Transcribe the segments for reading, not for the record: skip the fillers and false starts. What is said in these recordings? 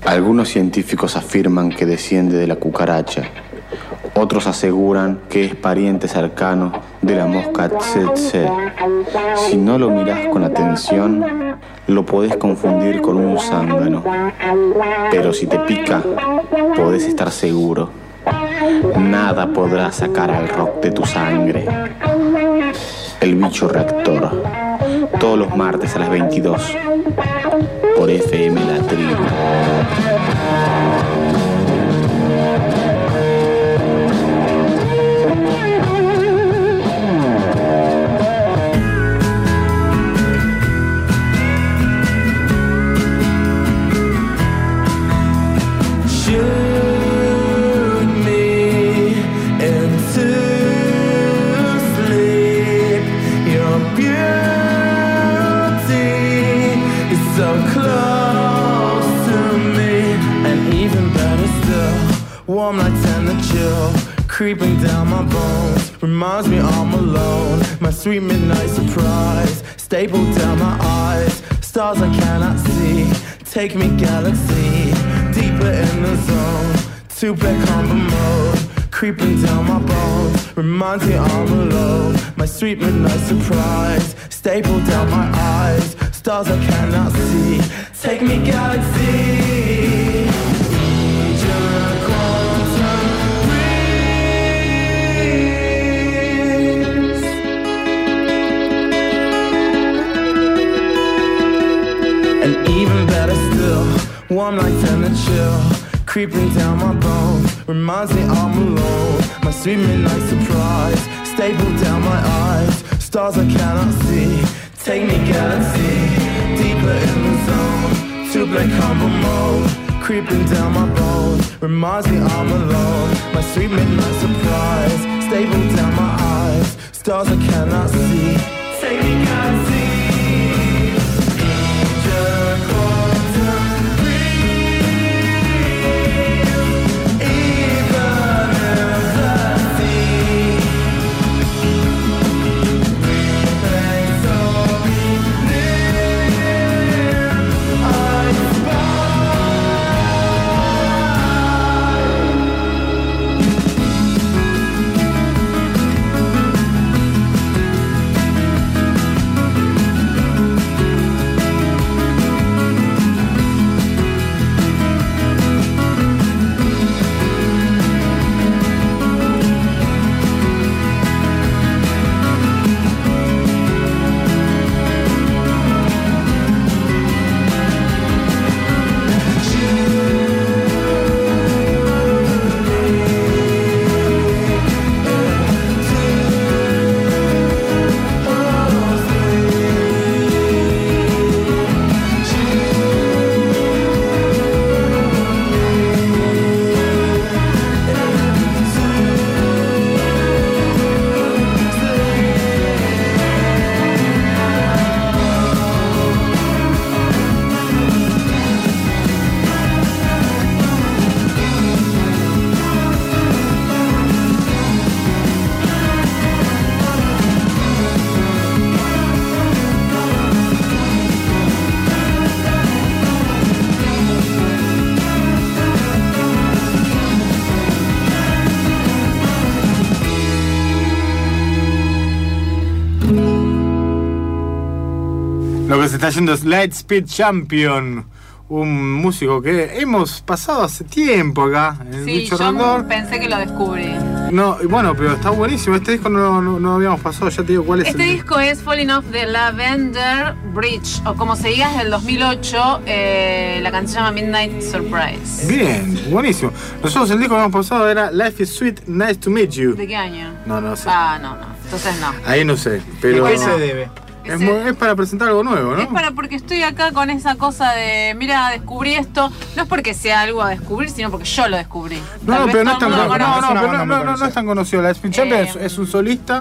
Algunos científicos afirman que desciende de la cucaracha. Otros aseguran que es pariente cercano de la mosca tsetse. Si no lo mirás con atención, lo podés confundir con un zángano. Pero si te pica, podés estar seguro. Nada podrá sacar al rock de tu sangre. El bicho reactor. Todos los martes a las 22. Por FM La Tribu. Warm like tender chill, creeping down my bones. Reminds me I'm alone. My sweet midnight surprise, stapled down my eyes. Stars I cannot see, take me galaxy, deeper in the zone. Two-play combo mode, creeping down my bones. Reminds me I'm alone. My sweet midnight surprise, stapled down my eyes. Stars I cannot see, take me galaxy. And even better still, warm like tender chill, creeping down my bones. Reminds me I'm alone. My sweet midnight surprise, stapled down my eyes. Stars I cannot see, take me galaxy, deeper in the zone. Two-play combo mode, creeping down my bones. Reminds me I'm alone. My sweet midnight surprise, stapled down my eyes. Stars I cannot see, take me galaxy. Lo que se está yendo es Lightspeed Champion, un músico que hemos pasado hace tiempo acá en el Bicho Rockdor. Pensé que lo descubrí. No, bueno, pero está buenísimo. Este disco no habíamos pasado, ya te digo cuál es. Este disco es Falling Off the Lavender Bridge, o como se diga, es del 2008. La canción se llama Midnight Surprise. Bien, buenísimo. Nosotros el disco que habíamos pasado era Life is Sweet, Nice to Meet You. ¿De qué año? No sé. No. Entonces no. Ahí no sé, pero... ¿A qué se debe? Es para presentar algo nuevo, ¿no? Es porque estoy acá con esa cosa de, mira, descubrí esto. No es porque sea algo a descubrir, sino porque yo lo descubrí. No, pero no es tan conocido. La Spin Champion es un solista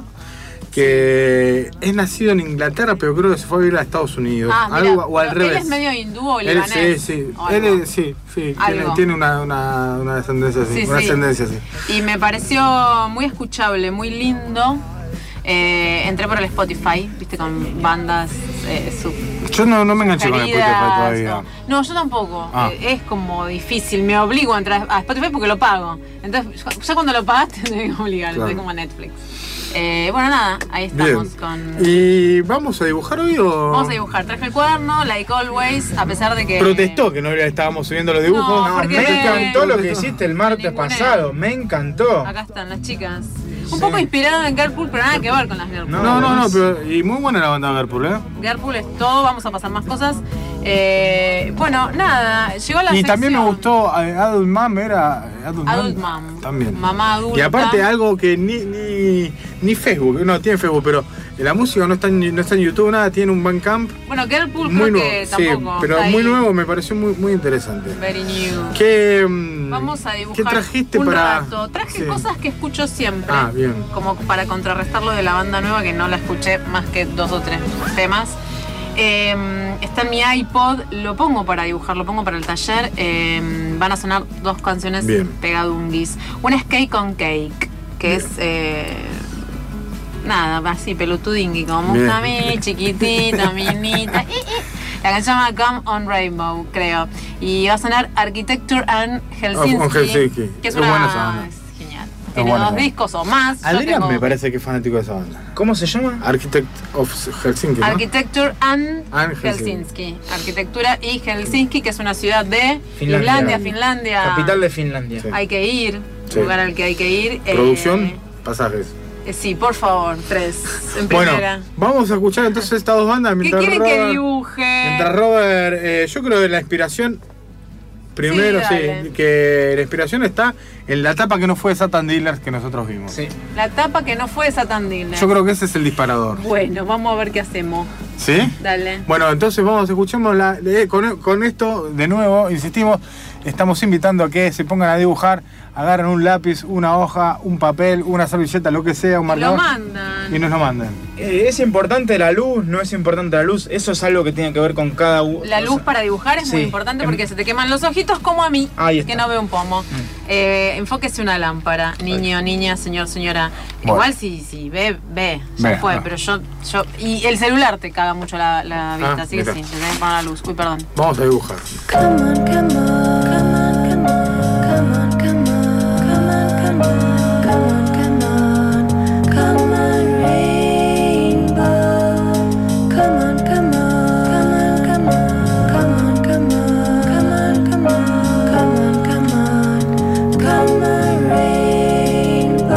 que es nacido en Inglaterra, pero creo que se fue a vivir a Estados Unidos. O al revés. Él es medio hindú o libanés. Sí. Tiene una descendencia así. Y me pareció muy escuchable, muy lindo. Entré por el Spotify, viste, con bandas Yo no me enganché con el Spotify sugeridas, todavía. No, yo tampoco. Es como difícil. Me obligo a entrar a Spotify porque lo pago. Entonces, ya cuando lo pagaste, te tengo que obligar. Claro. Estoy como Netflix. Bueno, nada, ahí estamos con... ¿Y vamos a dibujar hoy o...? Vamos a dibujar. Traje el cuaderno, like always, a pesar de que... Protestó que no le estábamos subiendo los dibujos. No, No, porque me encantó lo que Protestó. hiciste el martes Ninguneo. pasado. Me encantó. Acá están las chicas. Un poco inspirado en Girlpool, pero nada que ver con las Girlpool. No, pero... Y muy buena la banda de Girlpool, ¿eh? Girlpool es todo, vamos a pasar más cosas. Bueno, nada, llegó la Y sección. también me gustó Adult Mom, era... Adult Mom. También. Mamá adulta. Y aparte algo que ni Facebook, no tiene Facebook, pero la música no está en YouTube, nada, tiene un Bandcamp Bueno, Girlpool muy creo nuevo. que Sí, tampoco. pero está muy ahí. nuevo, me pareció muy interesante. Very new. ¿Qué, Vamos a dibujar ¿qué trajiste un para...? rato. Traje Sí. cosas que escucho siempre. Ah, bien. Como para contrarrestarlo de la banda nueva, que no la escuché más que 2 o 3 temas. Está en mi iPod, lo pongo para dibujar, lo pongo para el taller. Van a sonar 2 canciones Bien. pegadunguis. Una es Cake on Cake, que es... nada, así pelotudingui, como me gusta a mí, chiquitita, minita. La canción se llama Come on Rainbow, creo. Y va a sonar Architecture and Helsinki, que es Es buena esa una... banda. Es genial. Tiene buena 2 banda. discos o más. Yo Adrián tengo me parece que es fanático de esa banda. ¿Cómo se llama? Architect of Helsinki, ¿no? Architecture and And Helsinki. Arquitectura y Helsinki, que es una ciudad de Finlandia. Finlandia. Capital de Finlandia. Sí. Hay que ir, Sí. lugar al que hay que ir. Producción, pasajes. Sí, por favor, 3. En Bueno, primera. vamos a escuchar entonces estas 2 bandas ¿Qué mientras quieren que Robert... dibuje? Mientras Robert, yo creo que la inspiración, primero Sí, sí, dale. que la inspiración está en la tapa que no fue de Satan Dealers que nosotros vimos. Sí. La tapa que no fue Satan Dealer. Yo creo que ese es el disparador. Bueno, vamos a ver qué hacemos. ¿Sí? Dale. Bueno, entonces vamos, escuchemos con esto, de nuevo, insistimos, estamos invitando a que se pongan a dibujar, agarren un lápiz, una hoja, un papel, una servilleta, lo que sea, un Lo marcador. mandan. Y nos lo manden. ¿Es importante la luz? ¿No es importante la luz? Eso es algo que tiene que ver con cada uno. La luz para dibujar es muy Sí. importante porque se te queman los ojitos como a mí, Ahí está. que no veo un pomo. Enfóquese una lámpara, niño, niña, señor, señora. Bueno. Igual si ve, ya Ve, fue, no. pero yo... Y el celular te caga mucho la vista, así que mira. sí, te tenés que poner la luz. Uy, perdón. Vamos a dibujar. Come on, come on, come on, come on, come on, come on, come on, come on, come on, rainbow. Come on, come on, come on, come on, come on, come on, come on, come on, come on, rainbow.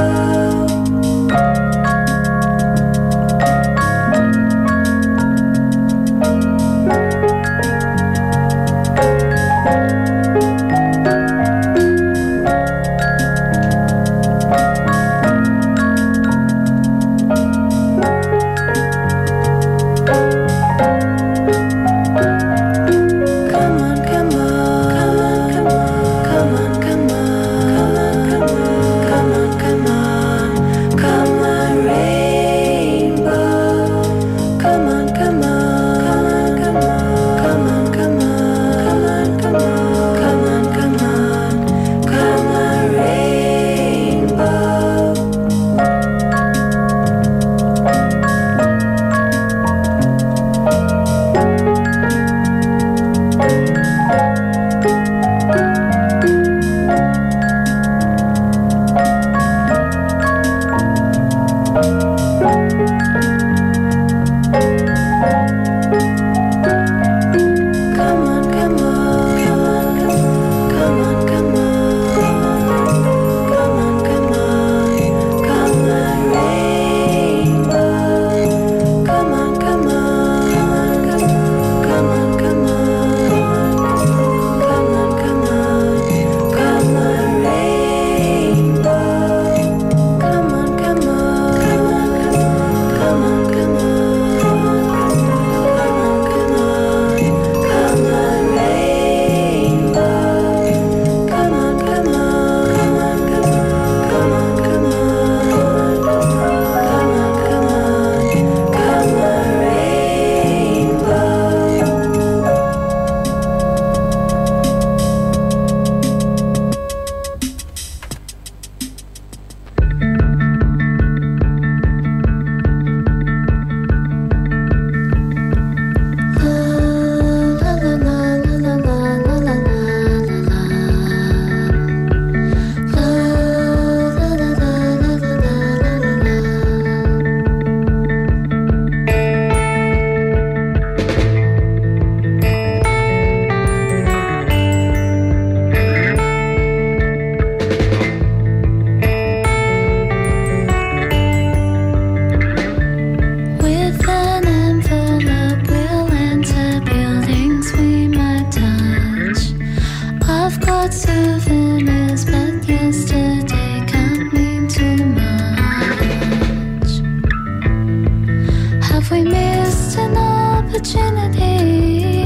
what souvenirs, but yesterday can't mean too much. Have we missed an opportunity?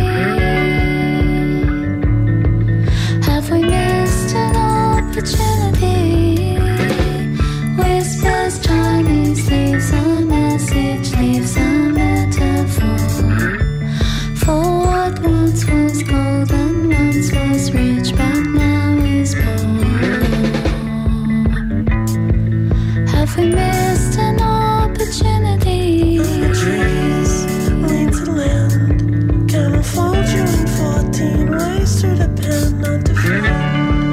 Have we missed an opportunity? Whispers, Chinese leaves a message, leaves a metaphor for what once was golden, once was rich, but now is poor. Have we missed an opportunity? The trees lean to land, camouflage you in 14 ways to depend, not defend.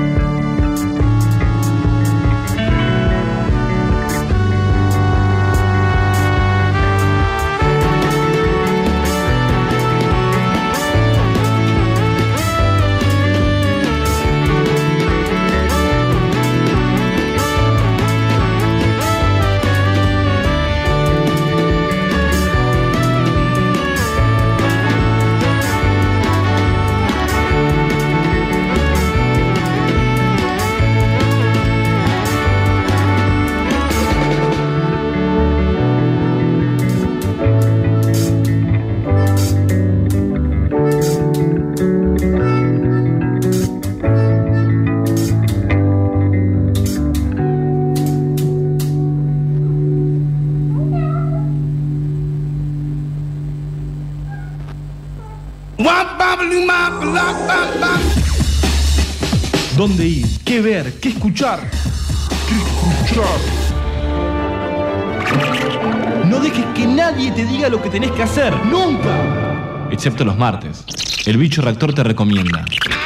¿Dónde ir? ¿Qué ver? ¿Qué escuchar? No dejes que nadie te diga lo que tenés que hacer. ¡Nunca! Excepto los martes. El bicho reactor te recomienda.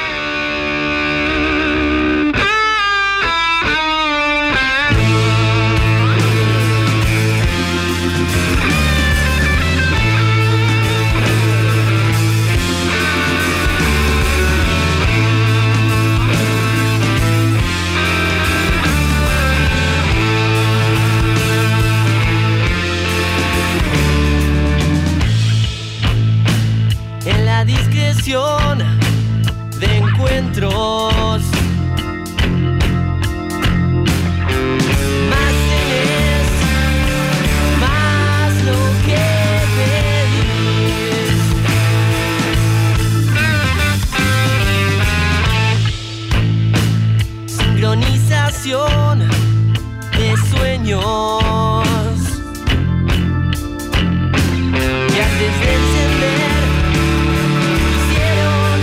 En la discreción de encuentros, más tenés, más lo que pedís. Sincronización de sueños que antes de encender hicieron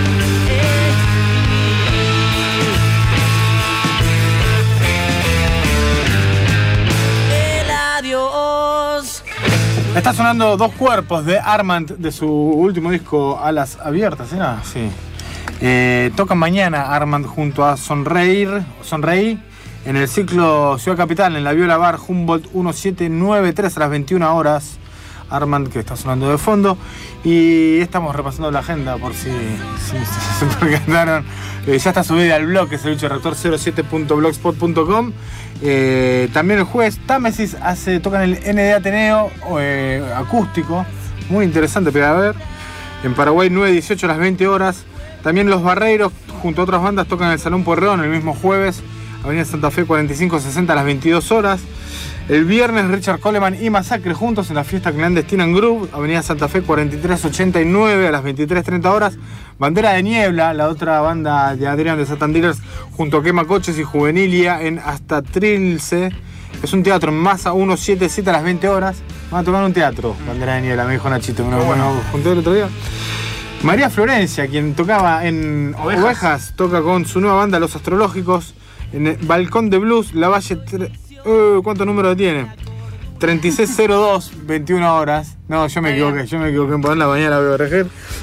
exprimir el adiós. Está sonando Dos Cuerpos de Armand de su último disco Alas Abiertas, ¿era? Sí. Tocan mañana Armand junto a Sonreí en el ciclo Ciudad Capital en la Viola Bar Humboldt 1793 a las 21 horas. Armand, que está sonando de fondo, y estamos repasando la agenda por si se percataron. Ya está subida al blog, que es el bicho reactor 07.blogspot.com. También el jueves Támesis tocan el ND Ateneo acústico, muy interesante para ver, en Paraguay 9-18 a las 20 horas. También Los Barreiros junto a otras bandas tocan en el Salón Pueyrredón el mismo jueves, Avenida Santa Fe 45-60 a las 22 horas. El viernes Richard Coleman y Masacre juntos en la fiesta clandestina en Groove, Avenida Santa Fe 43-89 a las 23:30 horas. Bandera de Niebla, la otra banda de Adrián de Satan Dealers, junto a Quema Coches y Juvenilia en Hasta Trilce. Es un teatro en Masa 177 a las 20 horas. Van a tocar un teatro, Bandera de Niebla, me dijo Nachito. Bueno, junté el otro día. María Florencia, quien tocaba en Ovejas, toca con su nueva banda Los Astrológicos en el Balcón de Blues, La Valle. ¿Cuánto número tiene? 3602, 21 horas. No, yo me equivoqué en poner la mañana, voy a corregir.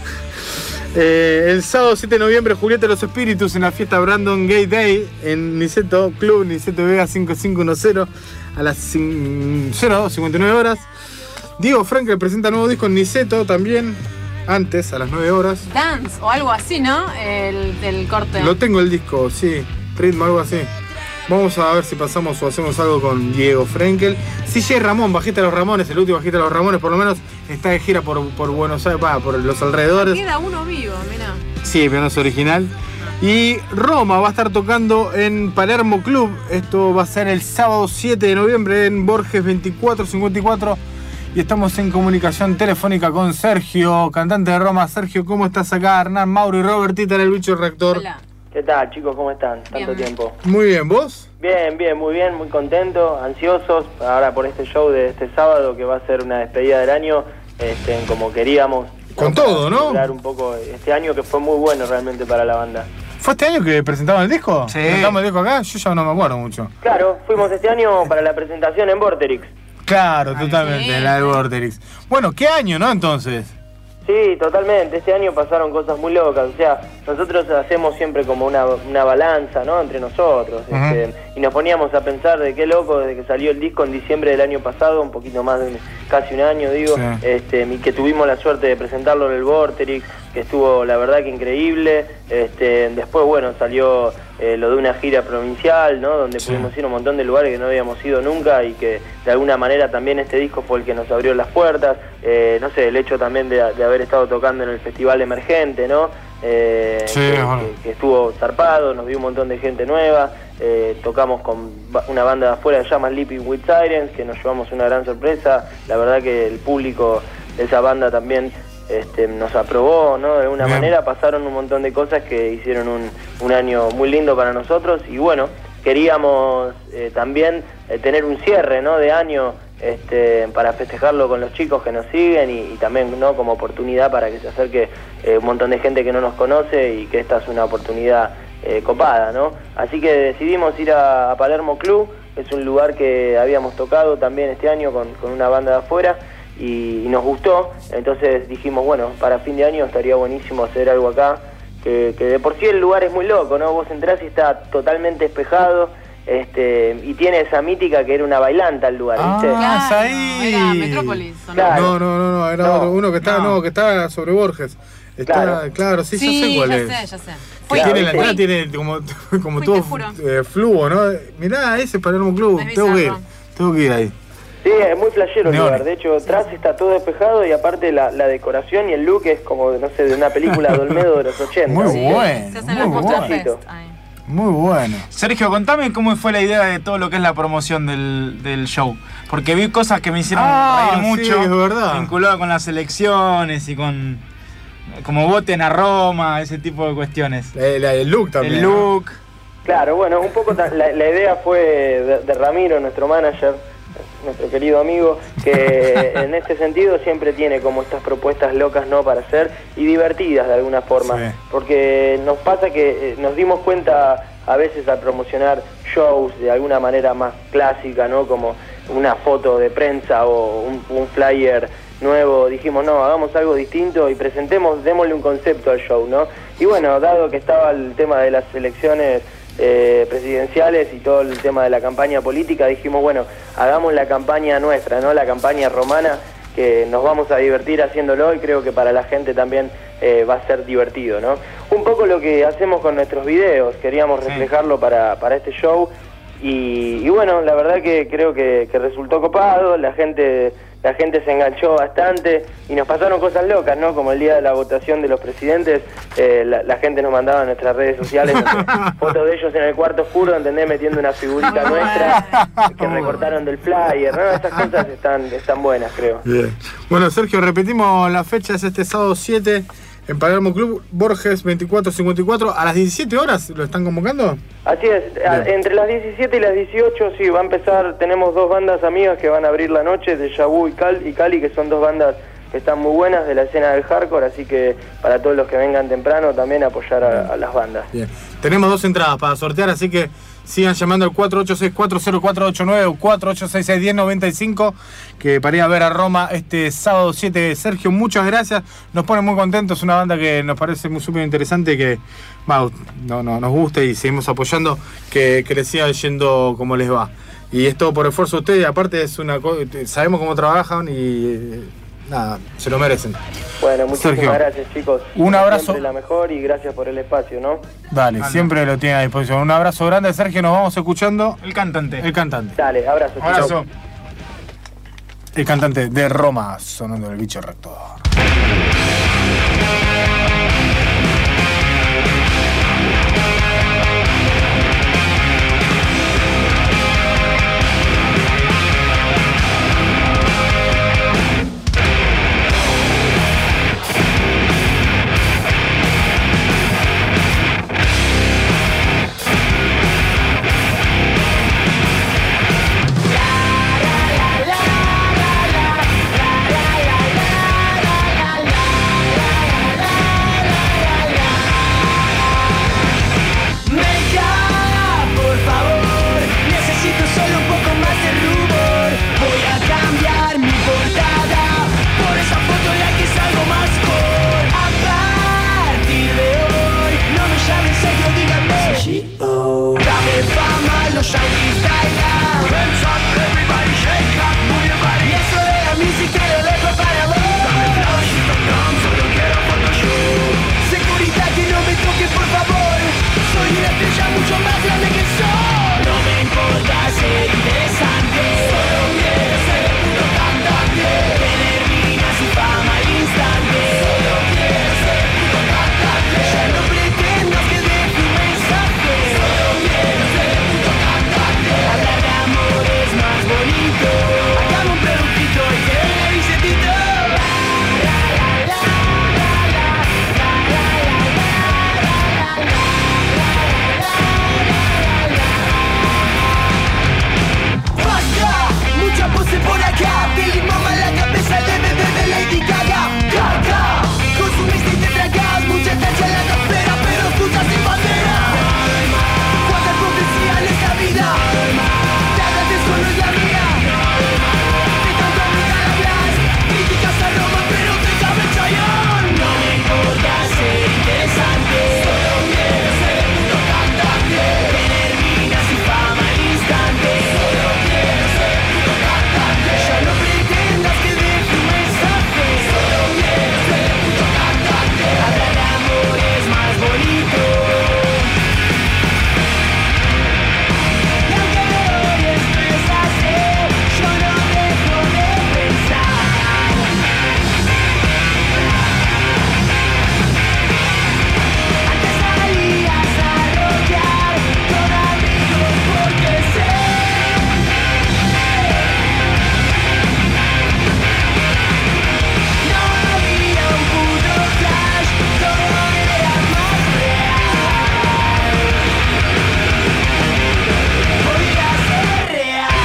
El sábado 7 de noviembre, Julieta de los Espíritus en la fiesta Brandon Gay Day en Niceto Club, Niceto Vega 5510 a las 02:59 horas. Diego Frankel presenta nuevo disco en Niceto también, antes, a las 9 horas. Dance o algo así, ¿no? El corte. Lo tengo el disco, sí, ritmo, algo así. Vamos a ver si pasamos o hacemos algo con Diego Frankel. CJ Ramón, bajista de los Ramones, el último bajista de los Ramones, por lo menos está de gira por Buenos Aires, por los alrededores. Queda uno vivo, mirá. Sí, pero no es original. Y Roma va a estar tocando en Palermo Club. Esto va a ser el sábado 7 de noviembre en Borges 2454. Y estamos en comunicación telefónica con Sergio, cantante de Roma. Sergio, ¿cómo estás acá? Hernán, Mauro y Robertita en el Bicho Reactor. Hola. ¿Qué tal, chicos? ¿Cómo están? Tanto Bien. tiempo. Muy bien, ¿vos? Bien, muy contento, ansiosos ahora por este show de este sábado que va a ser una despedida del año, como queríamos. Con todo, ¿no? Celebrar un poco este año que fue muy bueno realmente para la banda. ¿Fue este año que presentaban el disco? Sí. ¿Presentamos el disco acá? Yo ya no me acuerdo mucho. Claro, fuimos este año para la presentación en Vorterix. Claro, totalmente, sí. en la de Vorterix. Bueno, ¿qué año, no, entonces? Sí, totalmente. Este año pasaron cosas muy locas. O sea, nosotros hacemos siempre como una balanza, ¿no? Entre nosotros. Y nos poníamos a pensar de qué loco desde que salió el disco en diciembre del año pasado, un poquito más de casi un año, digo, Sí. que tuvimos la suerte de presentarlo en el Vorterix, que estuvo la verdad que increíble. Después, bueno, salió lo de una gira provincial, ¿no? Donde Sí. pudimos ir a un montón de lugares que no habíamos ido nunca y que de alguna manera también este disco fue el que nos abrió las puertas. No sé, el hecho también de haber estado tocando en el Festival Emergente, ¿no? Sí, bueno. que estuvo zarpado, nos vio un montón de gente nueva. Tocamos con una banda de afuera que se llama Sleeping with Sirens, que nos llevamos una gran sorpresa. La verdad que el público de esa banda también nos aprobó, ¿no? De alguna Bien. manera pasaron un montón de cosas que hicieron un año muy lindo para nosotros y bueno, queríamos también tener un cierre, ¿no? De año para festejarlo con los chicos que nos siguen y también, ¿no? Como oportunidad para que se acerque un montón de gente que no nos conoce y que esta es una oportunidad copada, ¿no? Así que decidimos ir a Palermo Club, es un lugar que habíamos tocado también este año con una banda de afuera y nos gustó, entonces dijimos, bueno, para fin de año estaría buenísimo hacer algo acá, que de por sí el lugar es muy loco, ¿no? Vos entrás y está totalmente despejado, y tiene esa mítica que era una bailanta el lugar, ¿viste? Ah, es ahí. Era Metrópolis, ¿o no? Claro. No, era No, otro, uno que está, no. que está sobre Borges. Está, claro, sí, Sí, ya sé cuál ya es. sé, ya sé. Que Fui, tiene la fui. entrada, tiene como Fui, todo te juro. flujo, ¿no? Mirá, ese Palermo Club, Es tengo bizarro. que ir ahí. Sí, es muy flashero el Neón. lugar, de hecho atrás está todo despejado y aparte la decoración y el look es como, no sé, de una película de Olmedo de los 80. Muy ¿viste? bueno, Se hacen muy los bueno. Posta Fest. Ahí. Muy bueno. Sergio, contame cómo fue la idea de todo lo que es la promoción del show. Porque vi cosas que me hicieron reír sí, mucho. es verdad. Vinculado con las elecciones y con... Como voten a Roma, ese tipo de cuestiones. El look también. El ¿no? look. Claro, bueno, un poco la idea fue de Ramiro, nuestro manager, nuestro querido amigo, que en este sentido siempre tiene como estas propuestas locas, ¿no? Para hacer y divertidas de alguna forma, Sí. porque nos pasa que nos dimos cuenta a veces al promocionar shows de alguna manera más clásica, ¿no? Como una foto de prensa o un flyer nuevo, dijimos no, hagamos algo distinto y démosle un concepto al show, ¿no? Y bueno, dado que estaba el tema de las elecciones presidenciales y todo el tema de la campaña política, dijimos bueno, hagamos la campaña nuestra, ¿no? La campaña romana, que nos vamos a divertir haciéndolo y creo que para la gente también va a ser divertido, ¿no? Un poco lo que hacemos con nuestros videos, queríamos reflejarlo para este show y bueno, la verdad que creo que resultó copado, la gente se enganchó bastante y nos pasaron cosas locas, ¿no? Como el día de la votación de los presidentes, la gente nos mandaba en nuestras redes sociales fotos de ellos en el cuarto oscuro, ¿entendés? Metiendo una figurita nuestra que recortaron del flyer, ¿no? Esas cosas están buenas, creo. Bien. Bueno, Sergio, repetimos la fecha, es este sábado 7 en Palermo Club, Borges 2454, a las 17 horas, ¿lo están convocando? Así es, entre las 17 y las 18 sí, va a empezar, tenemos dos bandas amigas que van a abrir la noche, de Yabu y Cali, que son dos bandas que están muy buenas de la escena del hardcore, así que para todos los que vengan temprano también apoyar a las bandas. Bien. Tenemos dos entradas para sortear, así que sigan llamando al 48640489 o 48661095, que para ir a ver a Roma este sábado 7. Sergio, muchas gracias, nos pone muy contentos, una banda que nos parece muy súper interesante, que nos gusta y seguimos apoyando, que les siga yendo como les va. Y es todo por esfuerzo de ustedes, aparte es sabemos cómo trabajan y nada, se lo merecen. Bueno, muchísimas Sergio, gracias, chicos. un abrazo. Siempre la mejor y gracias por el espacio, ¿no? Dale, siempre lo tiene a disposición. Un abrazo grande, Sergio, nos vamos escuchando. El cantante. El cantante. Dale, abrazo. chau. Abrazo. El cantante de Roma, sonando el Bicho Reactor. por favor. Soy una estrella mucho más grande que el sol. No me importa ser interesante, solo quiero ser el puto cantante. Tener minas y fama al instante, solo quiero ser el puto cantante. Ya no pretendas que deje un mensaje, solo quiero ser el puto cantante. Hablar de amor es más bonito. Hagamos un pedacito y que venga Vicentito. Basta, mucha pose por acá. Billy Mama en la cabeza de bebé de Lady Gaga. Gaga, consumiste y te tragas. Mucha estancia en la caspera, pero escuchas sin bandera. Cuánta hipocresía en esta vida. Te hagas de solo es la mía. De tanto amiga hablas, críticas a Roma, pero te cabe Chayón. No me importa ser interesante, solo quiero ser el puto cantante. Tener minas y fama al instante, solo quiero ser el puto cantante. Ya no pretendas que deje un mensaje, solo quiero ser el puto cantante. Hablar de amor es más bonito. Y aunque hoy esto es así, yo no dejo de pensar. Antes salías a rodear con amigos porque sé. No había un puto flash, todo era más real. Podía ser real.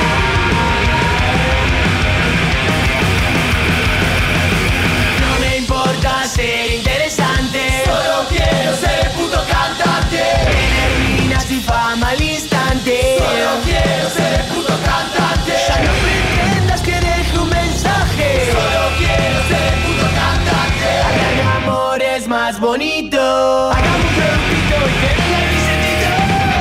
No me importa ser interesante, solo quiero ser el puto cantante. Tener minas y fama al instante, solo quiero ser el puto cantante. Ya no pretendas que deje un mensaje, solo quiero ser el puto cantante. Hablar de amor es más bonito. Hagamos un pedacito y que venga el Vicentito.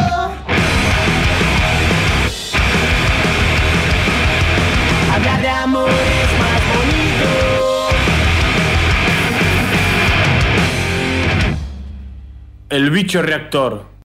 Hablar de amor es más bonito. El bicho reactor.